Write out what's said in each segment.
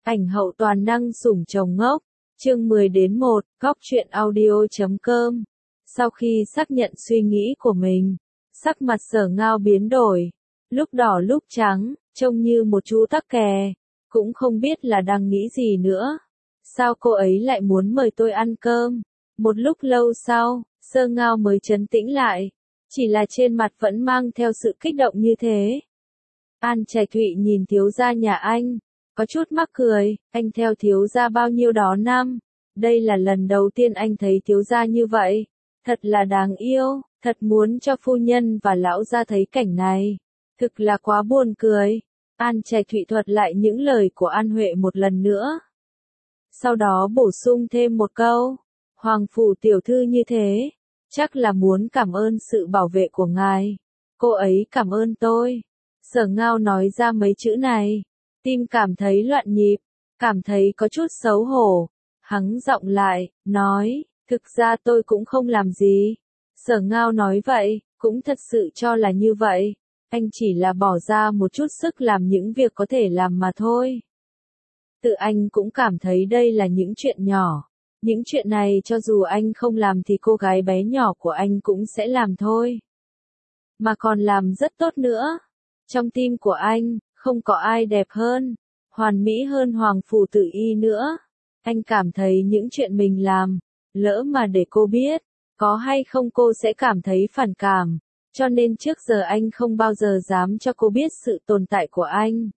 Ảnh hậu toàn năng sủng chồng ngốc. Chương 10-1, Góc truyện audio.com. Sau khi xác nhận suy nghĩ của mình, sắc mặt Sở Ngao biến đổi, lúc đỏ lúc trắng, trông như một chú tắc kè, cũng không biết là đang nghĩ gì nữa. Sao cô ấy lại muốn mời tôi ăn cơm? Một lúc lâu sau, Sở Ngao mới trấn tĩnh lại, chỉ là trên mặt vẫn mang theo sự kích động như thế. An Trạch Thụy nhìn thiếu gia nhà anh, có chút mắc cười, anh theo thiếu gia bao nhiêu đó năm, đây là lần đầu tiên anh thấy thiếu gia như vậy, thật là đáng yêu, thật muốn cho phu nhân và lão gia thấy cảnh này, thực là quá buồn cười. An Trạch Thụy thuật lại những lời của An Huệ một lần nữa. Sau đó bổ sung thêm một câu, Hoàng phủ tiểu thư như thế, chắc là muốn cảm ơn sự bảo vệ của ngài. Cô ấy cảm ơn tôi. Sở Ngao nói ra mấy chữ này, tim cảm thấy loạn nhịp, cảm thấy có chút xấu hổ. Hắng giọng lại, nói, thực ra tôi cũng không làm gì. Sở Ngao nói vậy, cũng thật sự cho là như vậy. Anh chỉ là bỏ ra một chút sức làm những việc có thể làm mà thôi. Tự anh cũng cảm thấy đây là những chuyện nhỏ. Những chuyện này cho dù anh không làm thì cô gái bé nhỏ của anh cũng sẽ làm thôi. Mà còn làm rất tốt nữa. Trong tim của anh, không có ai đẹp hơn, hoàn mỹ hơn Hoàng phủ Tử Y nữa. Anh cảm thấy những chuyện mình làm, lỡ mà để cô biết, có hay không cô sẽ cảm thấy phản cảm. Cho nên trước giờ anh không bao giờ dám cho cô biết sự tồn tại của anh.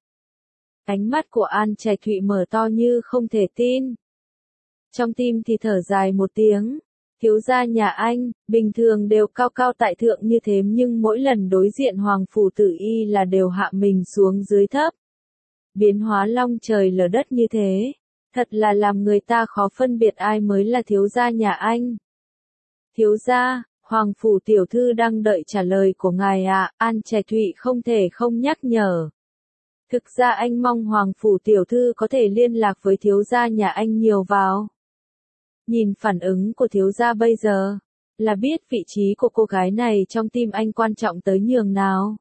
Ánh mắt của An Trạch Thụy mở to như không thể tin. Trong tim thì thở dài một tiếng. Thiếu gia nhà anh, bình thường đều cao cao tại thượng như thế nhưng mỗi lần đối diện Hoàng phủ Tử Y là đều hạ mình xuống dưới thấp. Biến hóa long trời lở đất như thế, thật là làm người ta khó phân biệt ai mới là thiếu gia nhà anh. Thiếu gia, Hoàng phủ tiểu thư đang đợi trả lời của ngài ạ. An Trạch Thụy không thể không nhắc nhở. Thực ra anh mong Hoàng phủ tiểu thư có thể liên lạc với thiếu gia nhà anh nhiều vào. Nhìn phản ứng của thiếu gia bây giờ, là biết vị trí của cô gái này trong tim anh quan trọng tới nhường nào.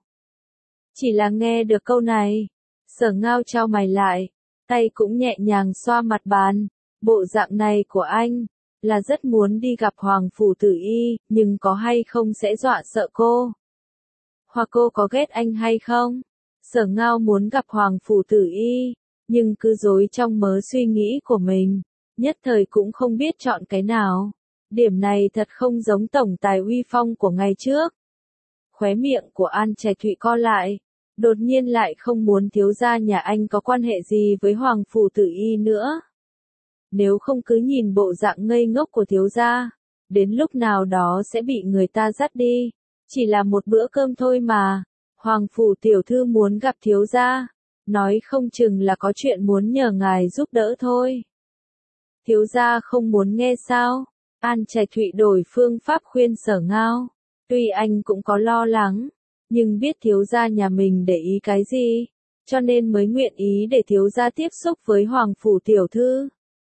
Chỉ là nghe được câu này, Sở Ngao chau mày lại, tay cũng nhẹ nhàng xoa mặt bàn. Bộ dạng này của anh, là rất muốn đi gặp Hoàng phủ Tử Y, nhưng có hay không sẽ dọa sợ cô. Hoặc cô có ghét anh hay không? Sở Ngao muốn gặp Hoàng phủ Tử Y, nhưng cứ rối trong mớ suy nghĩ của mình. Nhất thời cũng không biết chọn cái nào. Điểm này thật không giống tổng tài uy phong của ngày trước. Khóe miệng của An Trạch Thụy co lại. Đột nhiên lại không muốn thiếu gia nhà anh có quan hệ gì với Hoàng phủ Tử Y nữa. Nếu không cứ nhìn bộ dạng ngây ngốc của thiếu gia, đến lúc nào đó sẽ bị người ta dắt đi. Chỉ là một bữa cơm thôi mà. Hoàng phủ tiểu thư muốn gặp thiếu gia, nói không chừng là có chuyện muốn nhờ ngài giúp đỡ thôi. Thiếu gia không muốn nghe sao? An Trạch Thụy đổi phương pháp khuyên Sở Ngao. Tuy anh cũng có lo lắng, nhưng biết thiếu gia nhà mình để ý cái gì, cho nên mới nguyện ý để thiếu gia tiếp xúc với Hoàng phủ tiểu thư.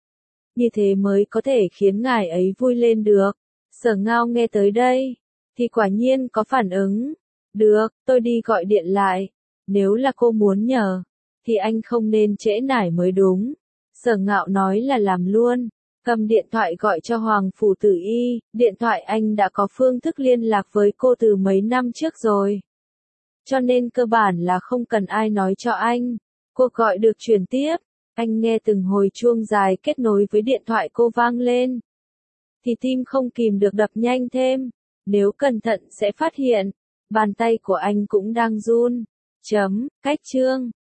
Như thế mới có thể khiến ngài ấy vui lên được. Sở Ngao nghe tới đây, thì quả nhiên có phản ứng. Được, tôi đi gọi điện lại. Nếu là cô muốn nhờ, thì anh không nên trễ nải mới đúng. Sở Ngao nói là làm luôn. Cầm điện thoại gọi cho Hoàng phủ Tử Y. Điện thoại anh đã có phương thức liên lạc với cô từ mấy năm trước rồi. Cho nên cơ bản là không cần ai nói cho anh. Cuộc gọi được truyền tiếp. Anh nghe từng hồi chuông dài kết nối với điện thoại cô vang lên. Thì tim không kìm được đập nhanh thêm. Nếu cẩn thận sẽ phát hiện. Bàn tay của anh cũng đang run. Cách chương.